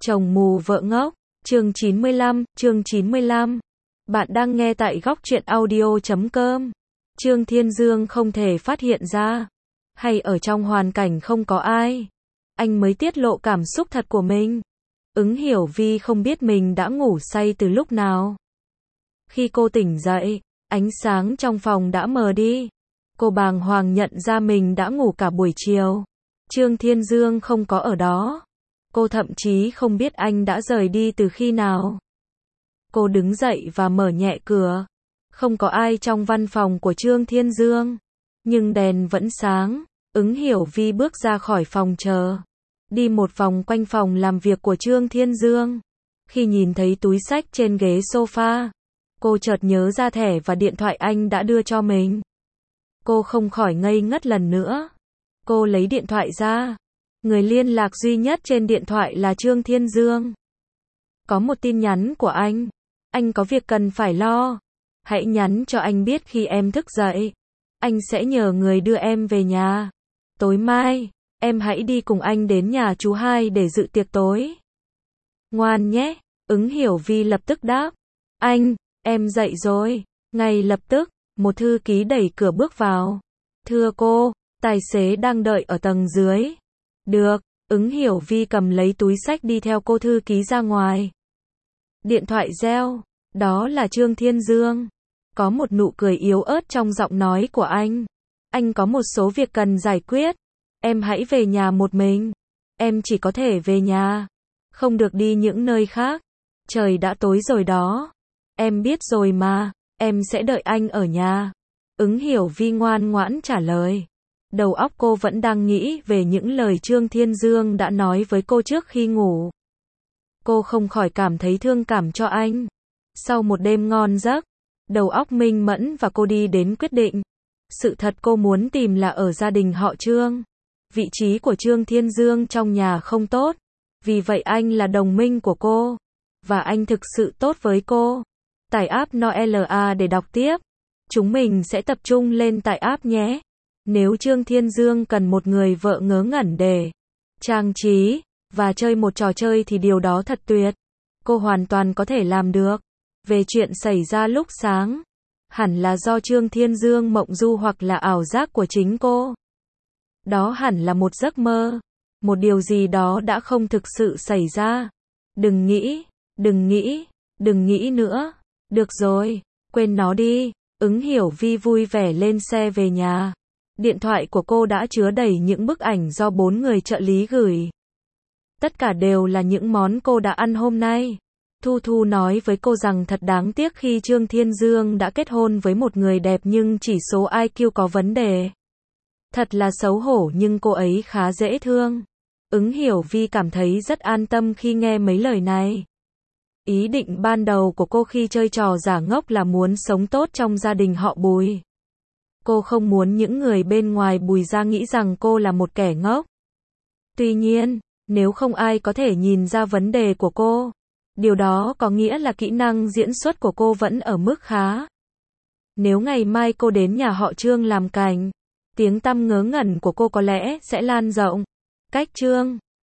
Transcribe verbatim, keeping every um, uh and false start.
Chồng mù vợ ngốc, chương chín mươi lăm, chương chín mươi lăm. Bạn đang nghe tại góc truyện audio chấm com. Trương Thiên Dương không thể phát hiện ra, hay ở trong hoàn cảnh không có ai, anh mới tiết lộ cảm xúc thật của mình. Ứng Hiểu Vi không biết mình đã ngủ say từ lúc nào. Khi cô tỉnh dậy, ánh sáng trong phòng đã mờ đi. Cô bàng hoàng nhận ra mình đã ngủ cả buổi chiều. Trương Thiên Dương không có ở đó. Cô thậm chí không biết anh đã rời đi từ khi nào. Cô đứng dậy và mở nhẹ cửa. Không có ai trong văn phòng của Trương Thiên Dương. Nhưng đèn vẫn sáng. Ứng Hiểu Vi bước ra khỏi phòng chờ. Đi một vòng quanh phòng làm việc của Trương Thiên Dương. Khi nhìn thấy túi xách trên ghế sofa, cô chợt nhớ ra thẻ và điện thoại anh đã đưa cho mình. Cô không khỏi ngây ngất lần nữa. Cô lấy điện thoại ra. Người liên lạc duy nhất trên điện thoại là Trương Thiên Dương. Có một tin nhắn của anh. Anh có việc cần phải lo. Hãy nhắn cho anh biết khi em thức dậy. Anh sẽ nhờ người đưa em về nhà. Tối mai, em hãy đi cùng anh đến nhà chú hai để dự tiệc tối. Ngoan nhé, Ứng Hiểu Vi lập tức đáp. Anh, em dậy rồi. Ngay lập tức, một thư ký đẩy cửa bước vào. Thưa cô, tài xế đang đợi ở tầng dưới. Được, Ứng Hiểu Vi cầm lấy túi xách đi theo cô thư ký ra ngoài. Điện thoại reo, đó là Trương Thiên Dương. Có một nụ cười yếu ớt trong giọng nói của anh. Anh có một số việc cần giải quyết. Em hãy về nhà một mình. Em chỉ có thể về nhà. Không được đi những nơi khác. Trời đã tối rồi đó. Em biết rồi mà, em sẽ đợi anh ở nhà. Ứng Hiểu Vi ngoan ngoãn trả lời. Đầu óc cô vẫn đang nghĩ về những lời Trương Thiên Dương đã nói với cô trước khi ngủ. Cô không khỏi cảm thấy thương cảm cho anh. Sau một đêm ngon giấc, đầu óc minh mẫn và cô đi đến quyết định. Sự thật cô muốn tìm là ở gia đình họ Trương. Vị trí của Trương Thiên Dương trong nhà không tốt. Vì vậy anh là đồng minh của cô. Và anh thực sự tốt với cô. Tải app Noela để đọc tiếp. Chúng mình sẽ tập trung lên tải app nhé. Nếu Trương Thiên Dương cần một người vợ ngớ ngẩn để trang trí và chơi một trò chơi thì điều đó thật tuyệt. Cô hoàn toàn có thể làm được. Về chuyện xảy ra lúc sáng, hẳn là do Trương Thiên Dương mộng du hoặc là ảo giác của chính cô. Đó hẳn là một giấc mơ. Một điều gì đó đã không thực sự xảy ra. Đừng nghĩ, đừng nghĩ, đừng nghĩ nữa. Được rồi, quên nó đi. Ứng Hiểu Vi vui vẻ lên xe về nhà. Điện thoại của cô đã chứa đầy những bức ảnh do bốn người trợ lý gửi. Tất cả đều là những món cô đã ăn hôm nay. Thu Thu nói với cô rằng thật đáng tiếc khi Trương Thiên Dương đã kết hôn với một người đẹp nhưng chỉ số i kiu có vấn đề. Thật là xấu hổ nhưng cô ấy khá dễ thương. Ứng Hiểu Vi cảm thấy rất an tâm khi nghe mấy lời này. Ý định ban đầu của cô khi chơi trò giả ngốc là muốn sống tốt trong gia đình họ Bùi. Cô không muốn những người bên ngoài Bùi ra nghĩ rằng cô là một kẻ ngốc. Tuy nhiên, nếu không ai có thể nhìn ra vấn đề của cô, điều đó có nghĩa là kỹ năng diễn xuất của cô vẫn ở mức khá. Nếu ngày mai cô đến nhà họ Trương làm cảnh, tiếng tăm ngớ ngẩn của cô có lẽ sẽ lan rộng. Cách Trương